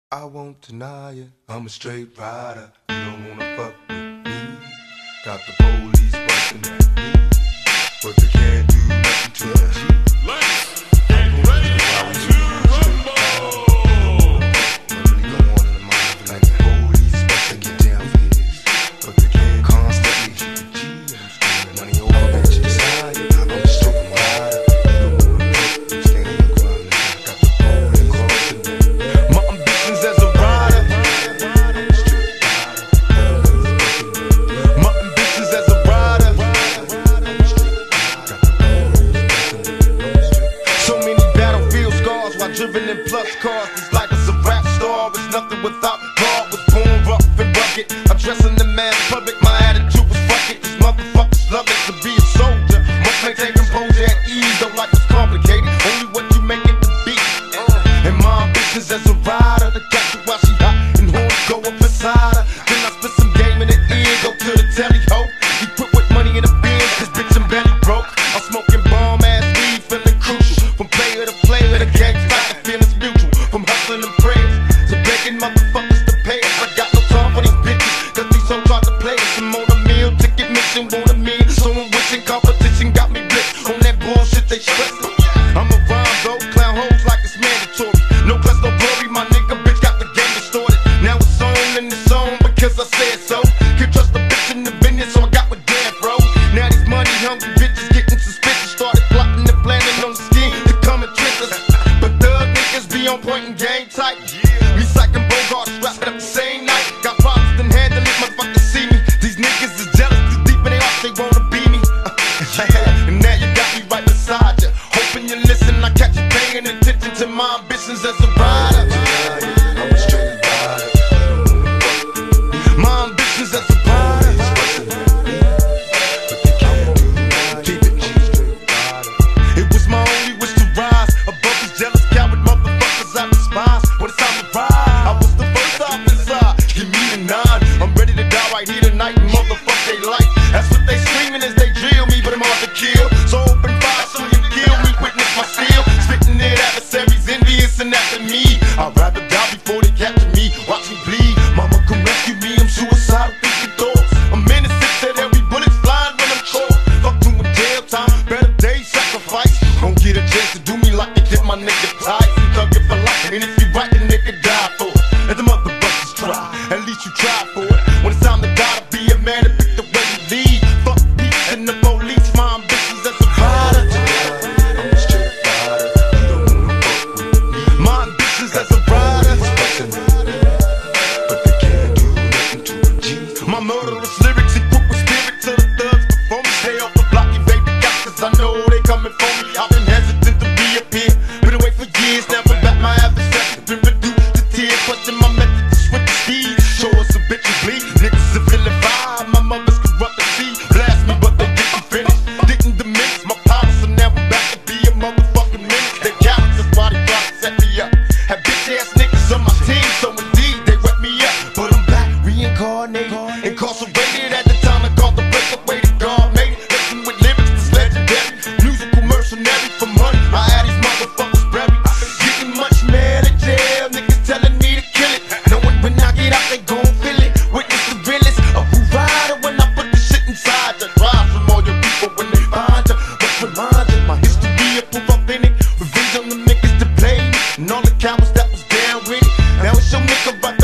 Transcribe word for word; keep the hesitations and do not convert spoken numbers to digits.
I won't deny it, I'm a straight rider. You don't wanna fuck with me. Got the police bustin' at me, but they can't do nothing to a G. Let's get ready to rumble. What really go on in the mind of like the police bustin' get down for his, but they can't constantly shoot G. I'm screaming money over at your side. I'm a straight rider. You don't wanna fuck with me. Stand in the ground, got the police bustin' at me. My ambitions as a rider. My ambitions as a rider. So many battlefield scars while driven in plus cars. This life is a rap star. It's nothing without God. Was born rough and rugged. Addressing the mass public. My attitude was fuck it. These motherfuckers love it to be a soldier. Must maintain composure at ease. Though life is complicated. Only what you make it to be. And my ambitions as a rider. To catch her while she hot and horns go up inside her. Then I spit some game in the ear. Go to the telly ho. He put with money in the bin. Cause bitch I'm belly broke. I'm smoking bomb ass weed. Feeling crucial. From player to player. The game's like the feelings mutual. From hustling and prayers to begging motherfuckers to pay us. I got no time for these bitches. Cause these hoes hard to play us. I'm on a meal. Ticket mission. Want a meal. So I'm wishing competition got me blitzed. On that bullshit they stressing. I'm a rhyme though. Clown hoes like it's mandatory. No class, no glory. My nigga bitch got the game distorted. Now it's on and it's on because I said so. Can't trust a bitch in the business, so I got with damn bro. Now these money hungry bitches getting suspicious. Started plotting and planning on the scheme to come and trick us. But thug niggas be on point and game tight. Me Psych and Bogart strapped up the same night. Got problems then handle it, motherfuckers see me. These niggas is jealous, too deep in their hearts, they wanna be me. And now you got me right beside you. Hoping you listen, I catch you paying attention to my ambitions as a rider. I'm a straight rider. My ambitions as a rider. But they can't do nothing. Keep it G. It was my only wish to rise above these jealous coward motherfuckers I despise. When it's time to ride, I was the first off inside. Give me the nine. I'm ready to die right here tonight. Motherfuck they like. That's what they screaming as they drill me, but I'm hard to kill. So open fire so you kill me. Witness my steel. Spitting it adversaries envious and after me. I'd rather die before they capture me. Watch me bleed. Mama come rescue me. I'm suicidal thinking thoughts. I'm innocent that every bullet's flying when I'm caught. Fuck doing jail time. Better days sacrifice. Don't get a chance to do me like they did my nigga Tyson. Thug it for life. And if you right, the nigga die for it. Let the motherfuckers try. At least you try for it. When it's time to die to be a man and pick the way you lead. Fuck peace and the police. My ambitions as a rider. I'm a straight rider. You don't wanna fuck with me. My ambitions as a rider. But they can't do nothing to a G. My murderous lyrics equip with spirit to the thugs before me. Stay off the block, evade the cops, cause I know they coming for me. I've been hesitant to reappear. Been away for years, never back my adversary. Been reduced to tears, questing my method to switch the speed. Show us a bitch and bleed. Niggas are feeling vibe. My mother's corrupt and see. Blast me, but they didn't finish. Didn't diminish my power, so now I'm back to be a motherfucking menace. They cowards, that's why they try to set me up. Have bitch ass niggas on my team, so indeed they wet me up. But I'm back, reincarnated, incarcerated at the time I called the breakaway to God made it. Listen with lyrics that's legendary. Musical mercenary for money. I had these motherfuckers buried. Getting much mad at jail, niggas telling me to kill it. Knowing when I get out, they gon' feel it. Witness the realest of who rider when I put the shit inside you. Rise from all your people when they find you. But remind you, my history of proof authentic. Revenge on the niggas to play me. And all the cowards that was down with it. Now it's your nigga right